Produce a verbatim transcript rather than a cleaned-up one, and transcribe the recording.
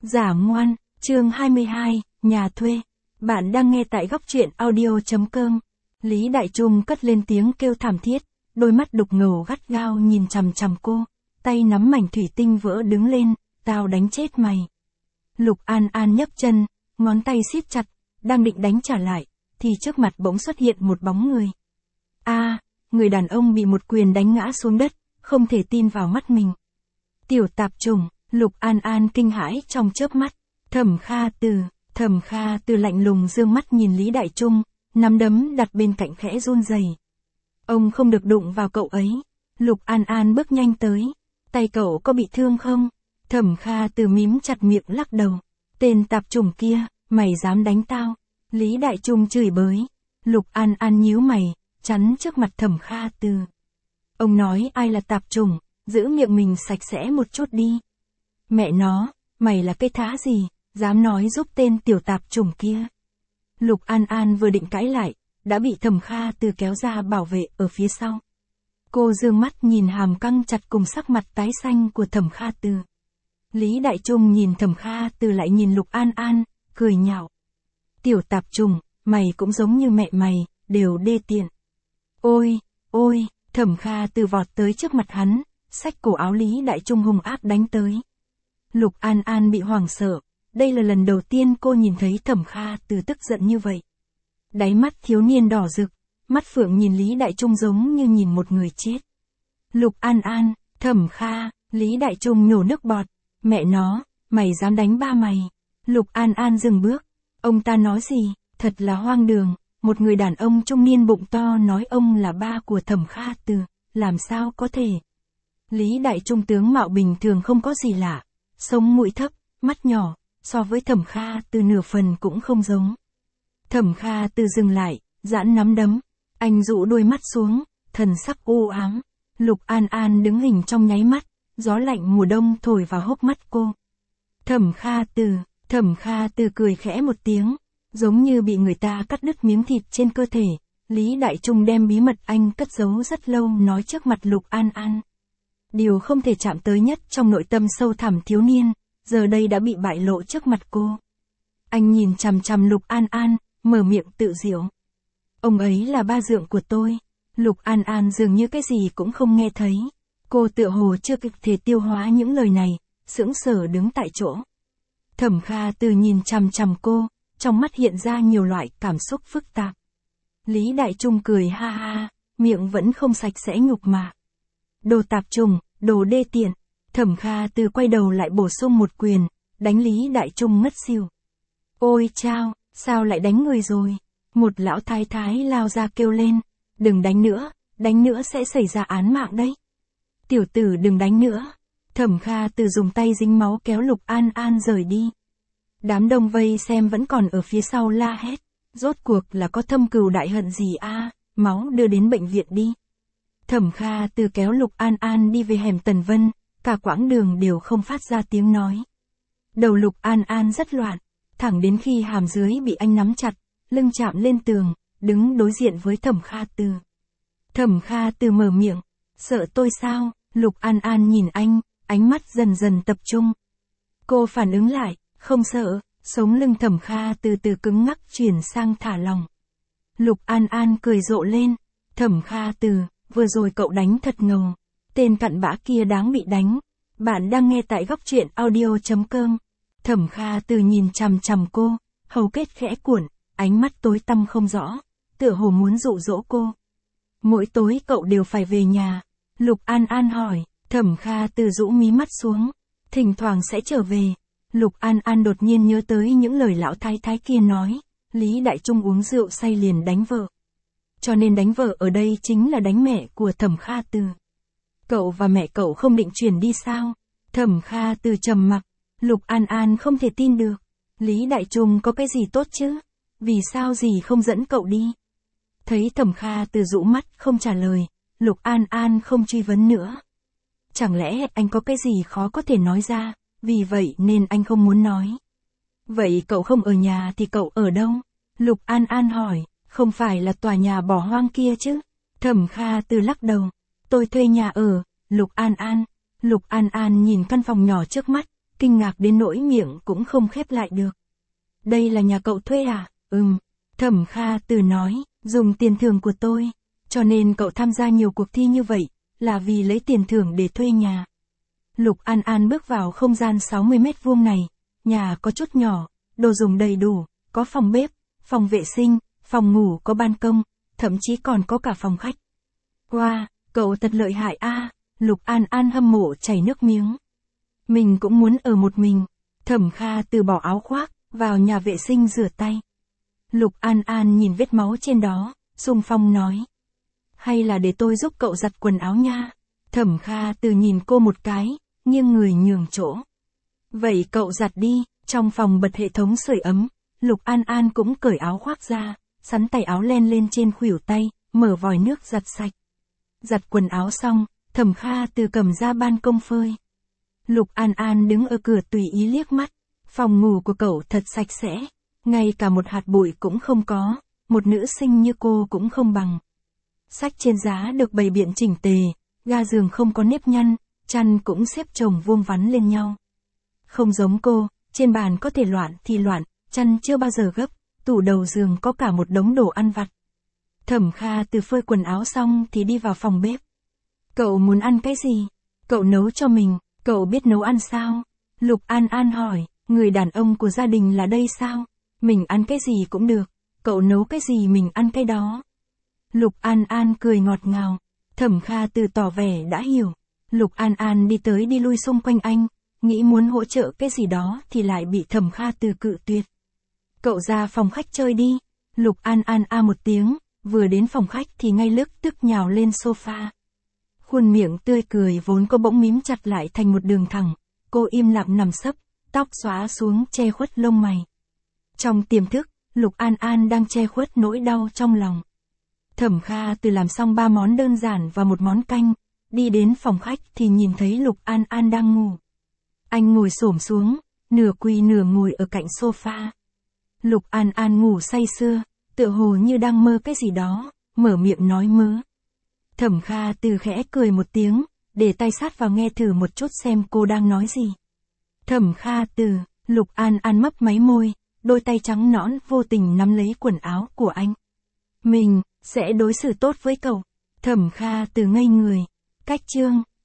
Giả ngoan, chương hai mươi hai, nhà thuê. Bạn đang nghe tại góc truyện audio.com. Lý Đại Trung cất lên tiếng kêu thảm thiết, đôi mắt đục ngầu gắt gao nhìn chằm chằm cô, tay nắm mảnh thủy tinh vỡ đứng lên, tao đánh chết mày. Lục An An nhấc chân, ngón tay siết chặt, đang định đánh trả lại, thì trước mặt bỗng xuất hiện một bóng người. A, người đàn ông bị một quyền đánh ngã xuống đất, không thể tin vào mắt mình. Tiểu tạp chủng, Lục An An kinh hãi trong chớp mắt. Thẩm Kha Từ, Thẩm Kha Từ lạnh lùng dương mắt nhìn Lý Đại Trung, nắm đấm đặt bên cạnh khẽ run rẩy. Ông không được đụng vào cậu ấy. Lục An An bước nhanh tới. Tay cậu có bị thương không? Thẩm Kha Từ mím chặt miệng lắc đầu. Tên tạp chủng kia, mày dám đánh tao? Lý Đại Trung chửi bới. Lục An An nhíu mày, chắn trước mặt Thẩm Kha Từ. Ông nói ai là tạp chủng, giữ miệng mình sạch sẽ một chút đi. Mẹ nó, mày là cái thá gì, dám nói giúp tên tiểu tạp chủng kia. Lục An An vừa định cãi lại, đã bị Thẩm Kha Từ kéo ra bảo vệ ở phía sau. Cô dương mắt nhìn hàm căng chặt cùng sắc mặt tái xanh của Thẩm Kha Từ. Lý Đại Trung nhìn Thẩm Kha Từ lại nhìn Lục An An, cười nhạo. Tiểu tạp chủng, mày cũng giống như mẹ mày, đều đê tiện. Ôi, ôi, Thẩm Kha Từ vọt tới trước mặt hắn, xách cổ áo Lý Đại Trung hung ác đánh tới. Lục An An bị hoảng sợ, đây là lần đầu tiên cô nhìn thấy Thẩm Kha Từ tức giận như vậy. Đáy mắt thiếu niên đỏ rực, mắt phượng nhìn Lý Đại Trung giống như nhìn một người chết. Lục An An, Thẩm Kha, Lý Đại Trung nhổ nước bọt, mẹ nó, mày dám đánh ba mày. Lục An An dừng bước, ông ta nói gì, thật là hoang đường, một người đàn ông trung niên bụng to nói ông là ba của Thẩm Kha Từ, làm sao có thể. Lý Đại Trung tướng mạo bình thường không có gì lạ, sống mũi thấp, mắt nhỏ, so với Thẩm Kha Từ nửa phần cũng không giống. Thẩm Kha Từ dừng lại, giãn nắm đấm, anh dụ đôi mắt xuống, thần sắc u ám. Lục An An đứng hình trong nháy mắt, gió lạnh mùa đông thổi vào hốc mắt cô. Thẩm Kha Từ, Thẩm Kha Từ cười khẽ một tiếng, giống như bị người ta cắt đứt miếng thịt trên cơ thể. Lý Đại Trung đem bí mật anh cất giấu rất lâu nói trước mặt Lục An An. Điều không thể chạm tới nhất trong nội tâm sâu thẳm thiếu niên, giờ đây đã bị bại lộ trước mặt cô. Anh nhìn chằm chằm Lục An An, mở miệng tự giễu. Ông ấy là ba dượng của tôi. Lục An An dường như cái gì cũng không nghe thấy. Cô tựa hồ chưa kịp thể tiêu hóa những lời này, sững sờ đứng tại chỗ. Thẩm Kha Từ nhìn chằm chằm cô, trong mắt hiện ra nhiều loại cảm xúc phức tạp. Lý Đại Trung cười ha ha, miệng vẫn không sạch sẽ nhục mạ. Đồ tạp chủng, đồ đê tiện. Thẩm Kha Từ quay đầu lại bổ sung một quyền, đánh Lý Đại Trung ngất xỉu. Ôi chao, sao lại đánh người rồi? Một lão thái thái lao ra kêu lên, đừng đánh nữa, đánh nữa sẽ xảy ra án mạng đấy. Tiểu tử đừng đánh nữa. Thẩm Kha Từ dùng tay dính máu kéo Lục An An rời đi. Đám đông vây xem vẫn còn ở phía sau la hét, rốt cuộc là có thâm cừu đại hận gì a, máu đưa đến bệnh viện đi. Thẩm Kha Từ kéo Lục An An đi về hẻm Tần Vân, cả quãng đường đều không phát ra tiếng nói. Đầu Lục An An rất loạn, thẳng đến khi hàm dưới bị anh nắm chặt, lưng chạm lên tường, đứng đối diện với Thẩm Kha Từ. Thẩm Kha Từ mở miệng, sợ tôi sao? Lục An An nhìn anh, ánh mắt dần dần tập trung. Cô phản ứng lại, không sợ, sống lưng Thẩm Kha từ từ cứng ngắc chuyển sang thả lỏng. Lục An An cười rộ lên, Thẩm Kha Từ, vừa rồi cậu đánh thật ngầu, tên cặn bã kia đáng bị đánh. Bạn đang nghe tại góc truyện audio.com. Thẩm Kha Từ nhìn chằm chằm cô, hầu kết khẽ cuộn, ánh mắt tối tăm không rõ, tựa hồ muốn dụ dỗ cô. Mỗi tối cậu đều phải về nhà. Lục An An hỏi. Thẩm Kha Từ rũ mí mắt xuống, thỉnh thoảng sẽ trở về. Lục An An đột nhiên nhớ tới những lời lão thái thái kia nói, Lý Đại Trung uống rượu say liền đánh vợ. Cho nên đánh vợ ở đây chính là đánh mẹ của Thẩm Kha Từ. Cậu và mẹ cậu không định chuyển đi sao? Thẩm Kha Từ trầm mặc. Lục An An không thể tin được. Lý Đại Trung có cái gì tốt chứ? Vì sao gì không dẫn cậu đi? Thấy Thẩm Kha Từ rũ mắt không trả lời, Lục An An không truy vấn nữa. Chẳng lẽ anh có cái gì khó có thể nói ra, vì vậy nên anh không muốn nói. Vậy cậu không ở nhà thì cậu ở đâu? Lục An An hỏi, không phải là tòa nhà bỏ hoang kia chứ? Thẩm Kha Từ lắc đầu, tôi thuê nhà ở. Lục An An. Lục An An nhìn căn phòng nhỏ trước mắt, kinh ngạc đến nỗi miệng cũng không khép lại được. Đây là nhà cậu thuê à? Ừm. Thẩm Kha Từ nói, dùng tiền thưởng của tôi. Cho nên cậu tham gia nhiều cuộc thi như vậy, là vì lấy tiền thưởng để thuê nhà. Lục An An bước vào không gian sáu mươi mét vuông này. Nhà có chút nhỏ, đồ dùng đầy đủ, có phòng bếp, phòng vệ sinh, phòng ngủ có ban công, thậm chí còn có cả phòng khách. Wow, cậu thật lợi hại a. Lục An An hâm mộ chảy nước miếng. Mình cũng muốn ở một mình. Thẩm Kha Từ bỏ áo khoác, vào nhà vệ sinh rửa tay. Lục An An nhìn vết máu trên đó, xung phong nói. Hay là để tôi giúp cậu giặt quần áo nha. Thẩm Kha Từ nhìn cô một cái, nghiêng người nhường chỗ. Vậy cậu giặt đi. Trong phòng bật hệ thống sưởi ấm, Lục An An cũng cởi áo khoác ra, sắn tay áo len lên trên khuỷu tay, mở vòi nước giặt sạch. Giặt quần áo xong, Thẩm Kha Từ cầm ra ban công phơi. Lục An An đứng ở cửa tùy ý liếc mắt. Phòng ngủ của cậu thật sạch sẽ, ngay cả một hạt bụi cũng không có, một nữ sinh như cô cũng không bằng. Sách trên giá được bày biện chỉnh tề, ga giường không có nếp nhăn, chăn cũng xếp chồng vuông vắn lên nhau. Không giống cô, trên bàn có thể loạn thì loạn, chăn chưa bao giờ gấp, tủ đầu giường có cả một đống đồ ăn vặt. Thẩm Kha Từ phơi quần áo xong thì đi vào phòng bếp. Cậu muốn ăn cái gì? Cậu nấu cho mình, cậu biết nấu ăn sao? Lục An An hỏi, người đàn ông của gia đình là đây sao? Mình ăn cái gì cũng được, cậu nấu cái gì mình ăn cái đó. Lục An An cười ngọt ngào. Thẩm Kha Từ tỏ vẻ đã hiểu. Lục An An đi tới đi lui xung quanh anh, nghĩ muốn hỗ trợ cái gì đó thì lại bị Thẩm Kha Từ cự tuyệt. Cậu ra phòng khách chơi đi. Lục An An a một tiếng, vừa đến phòng khách thì ngay lập tức nhào lên sofa. Khuôn miệng tươi cười vốn có bỗng mím chặt lại thành một đường thẳng, cô im lặng nằm sấp, tóc xóa xuống che khuất lông mày. Trong tiềm thức, Lục An An đang che khuất nỗi đau trong lòng. Thẩm Kha Từ làm xong ba món đơn giản và một món canh, đi đến phòng khách thì nhìn thấy Lục An An đang ngủ. Anh ngồi xổm xuống, nửa quỳ nửa ngồi ở cạnh sofa. Lục An An ngủ say sưa, tựa hồ như đang mơ cái gì đó, mở miệng nói mớ. Thẩm Kha Từ khẽ cười một tiếng, để tay sát vào nghe thử một chút xem cô đang nói gì. Thẩm Kha Từ, Lục An An mấp máy môi, đôi tay trắng nõn vô tình nắm lấy quần áo của anh. Mình sẽ đối xử tốt với cậu. Thẩm Kha Từ ngây người. Cách chương